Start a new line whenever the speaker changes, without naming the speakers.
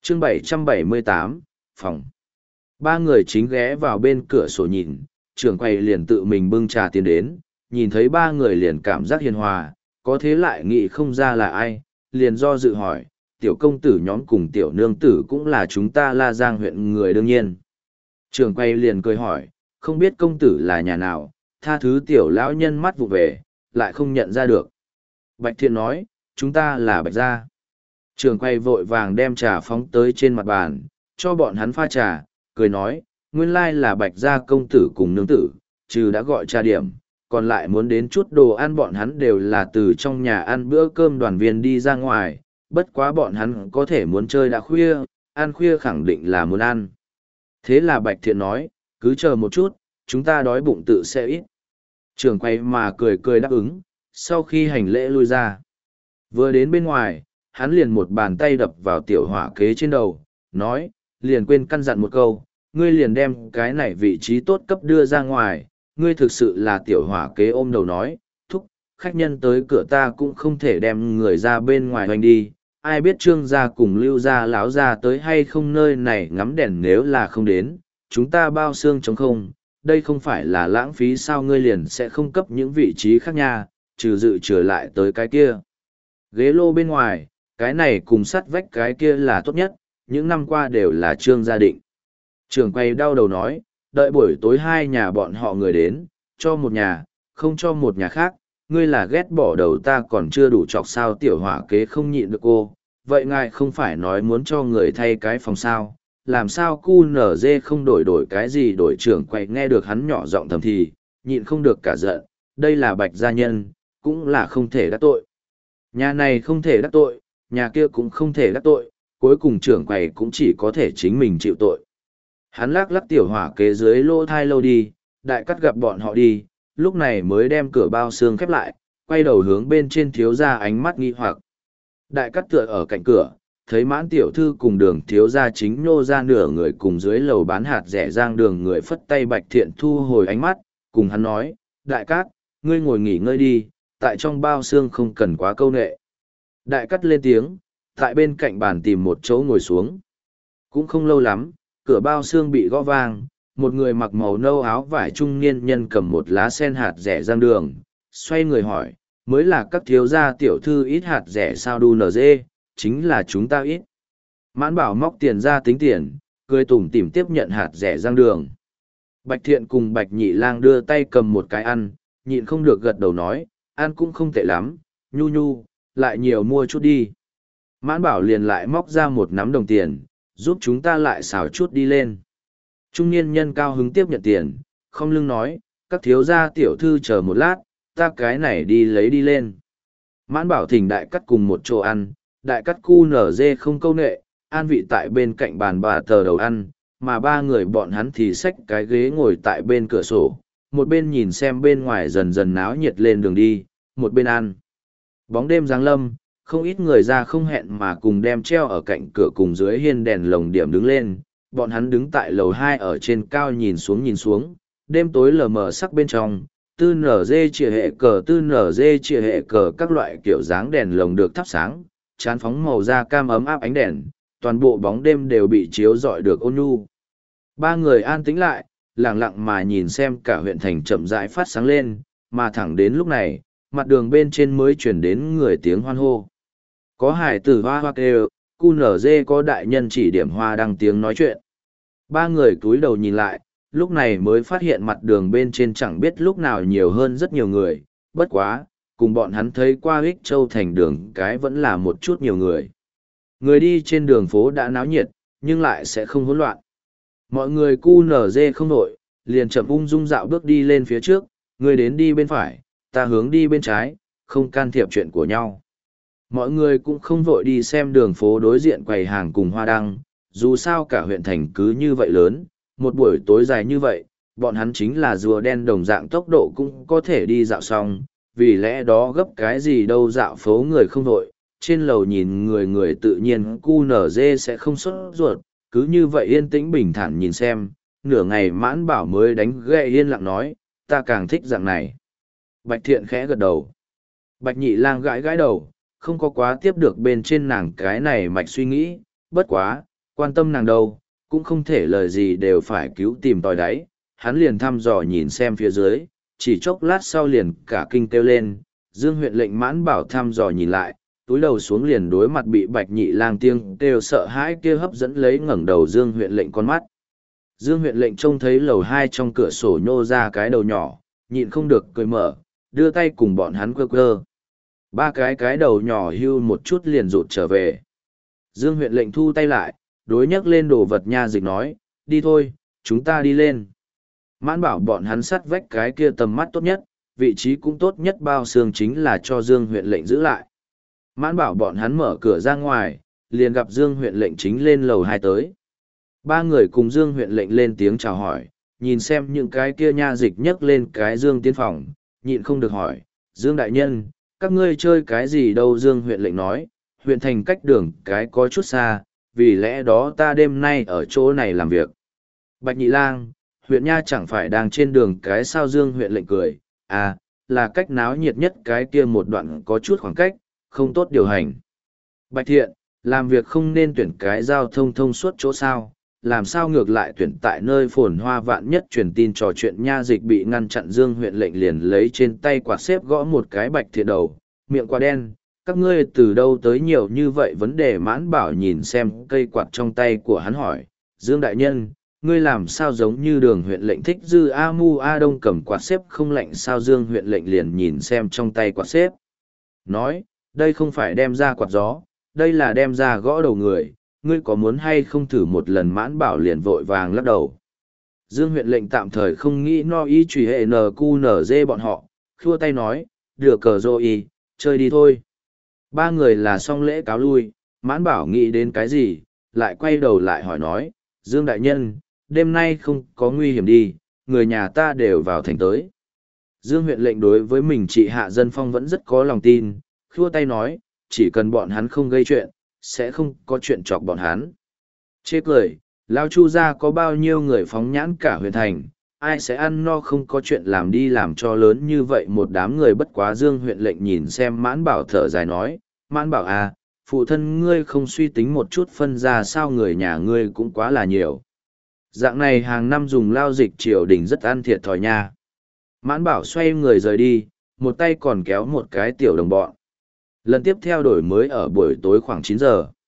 chương 778, phòng. Ba người chính ghé vào bên cửa sổ nhìn, trưởng quầy liền tự mình bưng trà tiến đến, nhìn thấy ba người liền cảm giác hiền hòa, có thế lại nghĩ không ra là ai, liền do dự hỏi, tiểu công tử nhóm cùng tiểu nương tử cũng là chúng ta La Giang huyện người đương nhiên. Trưởng quầy liền cười hỏi, không biết công tử là nhà nào, tha thứ tiểu lão nhân mắt vụ về, lại không nhận ra được. Bạch Thiện nói, chúng ta là Bạch Gia. Trưởng quầy vội vàng đem trà phóng tới trên mặt bàn, cho bọn hắn pha trà, cười nói, nguyên lai là Bạch Gia công tử cùng nương tử, trừ đã gọi trà điểm, còn lại muốn đến chút đồ ăn bọn hắn đều là từ trong nhà ăn bữa cơm đoàn viên đi ra ngoài, bất quá bọn hắn có thể muốn chơi đã khuya, ăn khuya khẳng định là muốn ăn. Thế là Bạch Thiện nói, cứ chờ một chút, chúng ta đói bụng tự sẽ ít. Trưởng quầy mà cười cười đáp ứng, sau khi hành lễ lui ra. Vừa đến bên ngoài, hắn liền một bàn tay đập vào tiểu hỏa kế trên đầu, nói, liền quên căn dặn một câu, ngươi liền đem cái này vị trí tốt cấp đưa ra ngoài, ngươi thực sự là tiểu hỏa kế ôm đầu nói, thúc, khách nhân tới cửa ta cũng không thể đem người ra bên ngoài hoành đi, ai biết trương gia cùng lưu gia láo gia tới hay không nơi này ngắm đèn nếu là không đến, chúng ta bao xương trống không, đây không phải là lãng phí sao ngươi liền sẽ không cấp những vị trí khác nha, trừ dự trở lại tới cái kia. Ghế lô bên ngoài, cái này cùng sắt vách cái kia là tốt nhất, những năm qua đều là trương gia định. Trường quay đau đầu nói, đợi buổi tối hai nhà bọn họ người đến, cho một nhà, không cho một nhà khác, ngươi là ghét bỏ đầu ta còn chưa đủ chọc sao tiểu hỏa kế không nhịn được cô, vậy ngài không phải nói muốn cho người thay cái phòng sao, làm sao cu nở dê không đổi cái gì đổi trưởng quay nghe được hắn nhỏ giọng thầm thì, nhịn không được cả giận, đây là Bạch gia nhân, cũng là không thể đắc tội. Nhà này không thể đắc tội, nhà kia cũng không thể đắc tội, cuối cùng trưởng quầy cũng chỉ có thể chính mình chịu tội. Hắn lắc lắc tiểu hỏa kế dưới lô thai lâu đi, đại cắt gặp bọn họ đi, lúc này mới đem cửa bao xương khép lại, quay đầu hướng bên trên thiếu gia ánh mắt nghi hoặc. Đại cắt tựa ở cạnh cửa, thấy mãn tiểu thư cùng đường thiếu gia chính nhô ra nửa người cùng dưới lầu bán hạt rẻ giang đường người phất tay Bạch Thiện thu hồi ánh mắt, cùng hắn nói, đại cát, ngươi ngồi nghỉ ngơi đi, tại trong bao xương không cần quá câu nệ. Đại cắt lên tiếng, tại bên cạnh bàn tìm một chỗ ngồi xuống. Cũng không lâu lắm, cửa bao xương bị gõ vang, một người mặc màu nâu áo vải trung niên nhân cầm một lá sen hạt rẻ giang đường, xoay người hỏi, mới là các thiếu gia tiểu thư ít hạt rẻ sao đu nở dê, chính là chúng ta ít. Mãn bảo móc tiền ra tính tiền, cười tủm tỉm tiếp nhận hạt rẻ giang đường. Bạch Thiện cùng Bạch Nhị Lang đưa tay cầm một cái ăn, nhịn không được gật đầu nói, ăn cũng không tệ lắm, nhu nhu, lại nhiều mua chút đi. Mãn bảo liền lại móc ra một nắm đồng tiền, giúp chúng ta lại xào chút đi lên. Trung niên nhân cao hứng tiếp nhận tiền, không lưng nói, các thiếu gia tiểu thư chờ một lát, ta cái này đi lấy đi lên. Mãn bảo thỉnh đại cắt cùng một chỗ ăn, đại cắt cu nở dê không câu nệ, an vị tại bên cạnh bàn bà tờ đầu ăn, mà ba người bọn hắn thì xách cái ghế ngồi tại bên cửa sổ, một bên nhìn xem bên ngoài dần dần náo nhiệt lên đường đi, một bên ăn. Bóng đêm giáng lâm, không ít người ra không hẹn mà cùng đem treo ở cạnh cửa cùng dưới hiên đèn lồng điểm đứng lên, bọn hắn đứng tại lầu 2 ở trên cao nhìn xuống, đêm tối lờ mờ sắc bên trong, tư nở dê chìa hệ cờ các loại kiểu dáng đèn lồng được thắp sáng, chán phóng màu da cam ấm áp ánh đèn, toàn bộ bóng đêm đều bị chiếu rọi được ôn nhu. Ba người an tĩnh lại, lặng lặng mà nhìn xem cả huyện thành chậm rãi phát sáng lên, mà thẳng đến lúc này, mặt đường bên trên mới chuyển đến người tiếng hoan hô. Có hải tử hoa hoa kêu, cu nở dê có đại nhân chỉ điểm hoa đăng tiếng nói chuyện. Ba người cúi đầu nhìn lại, lúc này mới phát hiện mặt đường bên trên chẳng biết lúc nào nhiều hơn rất nhiều người, bất quá, cùng bọn hắn thấy qua Ích Châu thành đường cái vẫn là một chút nhiều người. Người đi trên đường phố đã náo nhiệt, nhưng lại sẽ không hỗn loạn. Mọi người cu nở dê không nổi, liền chậm ung dung dạo bước đi lên phía trước, người đến đi bên phải, ta hướng đi bên trái, không can thiệp chuyện của nhau. Mọi người cũng không vội đi xem đường phố đối diện quầy hàng cùng hoa đăng, dù sao cả huyện thành cứ như vậy lớn, một buổi tối dài như vậy, bọn hắn chính là rùa đen đồng dạng tốc độ cũng có thể đi dạo xong, vì lẽ đó gấp cái gì đâu dạo phố người không vội, trên lầu nhìn người tự nhiên cu nở dê sẽ không sốt ruột, cứ như vậy yên tĩnh bình thản nhìn xem, nửa ngày mãn bảo mới đánh gậy yên lặng nói, ta càng thích dạng này. Bạch Thiện khẽ gật đầu. Bạch Nhị Lang gãi gãi đầu, không có quá tiếp được bên trên nàng cái này mạch suy nghĩ, bất quá, Quan tâm nàng đâu, cũng không thể lời gì đều phải cứu tìm tòi đáy, hắn liền thăm dò nhìn xem phía dưới, chỉ chốc lát sau liền cả kinh kêu lên, Dương huyện lệnh Mãn Bảo thăm dò nhìn lại, túi đầu xuống liền đối mặt bị Bạch Nhị Lang tiếng kêu sợ hãi kia hấp dẫn lấy ngẩng đầu Dương huyện lệnh con mắt. Dương huyện lệnh trông thấy lầu 2 trong cửa sổ nhô ra cái đầu nhỏ, nhịn không được cười mở, đưa tay cùng bọn hắn quơ quơ. Ba cái đầu nhỏ hưu một chút liền rụt trở về. Dương huyện lệnh thu tay lại, đối nhắc lên đồ vật nha dịch nói, đi thôi, chúng ta đi lên. Mãn Bảo bọn hắn sắt vách cái kia tầm mắt tốt nhất, vị trí cũng tốt nhất bao xương chính là cho Dương huyện lệnh giữ lại. Mãn Bảo bọn hắn mở cửa ra ngoài, liền gặp Dương huyện lệnh chính lên lầu 2 tới. Ba người cùng Dương huyện lệnh lên tiếng chào hỏi, nhìn xem những cái kia nha dịch nhấc lên cái Dương tiến phòng, nhịn không được hỏi, Dương đại nhân, các ngươi chơi cái gì đâu? Dương huyện lệnh nói, huyện thành cách đường cái có chút xa, vì lẽ đó ta đêm nay ở chỗ này làm việc. Bạch Nhị Lang, huyện nha chẳng phải đang trên đường cái sao? Dương huyện lệnh cười, à, là cách náo nhiệt nhất cái kia một đoạn có chút khoảng cách, không tốt điều hành. Bạch Thiện, làm việc không nên tuyển cái giao thông thông suốt chỗ sao, làm sao ngược lại tuyển tại nơi phồn hoa vạn nhất? Truyền tin trò chuyện nha dịch bị ngăn chặn. Dương huyện lệnh liền lấy trên tay quạt xếp gõ một cái Bạch Thiện đầu, miệng quá đen, các ngươi từ đâu tới nhiều như vậy vấn đề? Mãn Bảo nhìn xem cây quạt trong tay của hắn hỏi, Dương đại nhân, ngươi làm sao giống như Đường huyện lệnh thích dư a mu a đông cầm quạt xếp không lạnh sao? Dương huyện lệnh liền nhìn xem trong tay quạt xếp, nói, đây không phải đem ra quạt gió, đây là đem ra gõ đầu người, ngươi có muốn hay không thử một lần? Mãn Bảo liền vội vàng lắc đầu. Dương huyện lệnh tạm thời không nghĩ no y truy hệ NQNZ bọn họ, khua tay nói, đưa cờ rô y, chơi đi thôi. Ba người là xong lễ cáo lui, Mãn Bảo nghĩ đến cái gì, lại quay đầu lại hỏi nói, Dương đại nhân, đêm nay không có nguy hiểm đi, người nhà ta đều vào thành tới. Dương huyện lệnh đối với mình trị hạ dân phong vẫn rất có lòng tin, khua tay nói, chỉ cần bọn hắn không gây chuyện, sẽ không có chuyện chọc bọn hắn. Chê cười, Lao Chu gia có bao nhiêu người phóng nhãn cả huyện thành, ai sẽ ăn no không có chuyện làm đi làm cho lớn như vậy một đám người? Bất quá Dương huyện lệnh nhìn xem Mãn Bảo thở dài nói, Mãn Bảo à, phụ thân ngươi không suy tính một chút phân ra sao? Người nhà ngươi cũng quá là nhiều. Dạng này hàng năm dùng lao dịch triều đình rất ăn thiệt thòi nha. Mãn Bảo xoay người rời đi, một tay còn kéo một cái tiểu đồng bọn. Lần tiếp theo đổi mới ở buổi tối khoảng 9 giờ.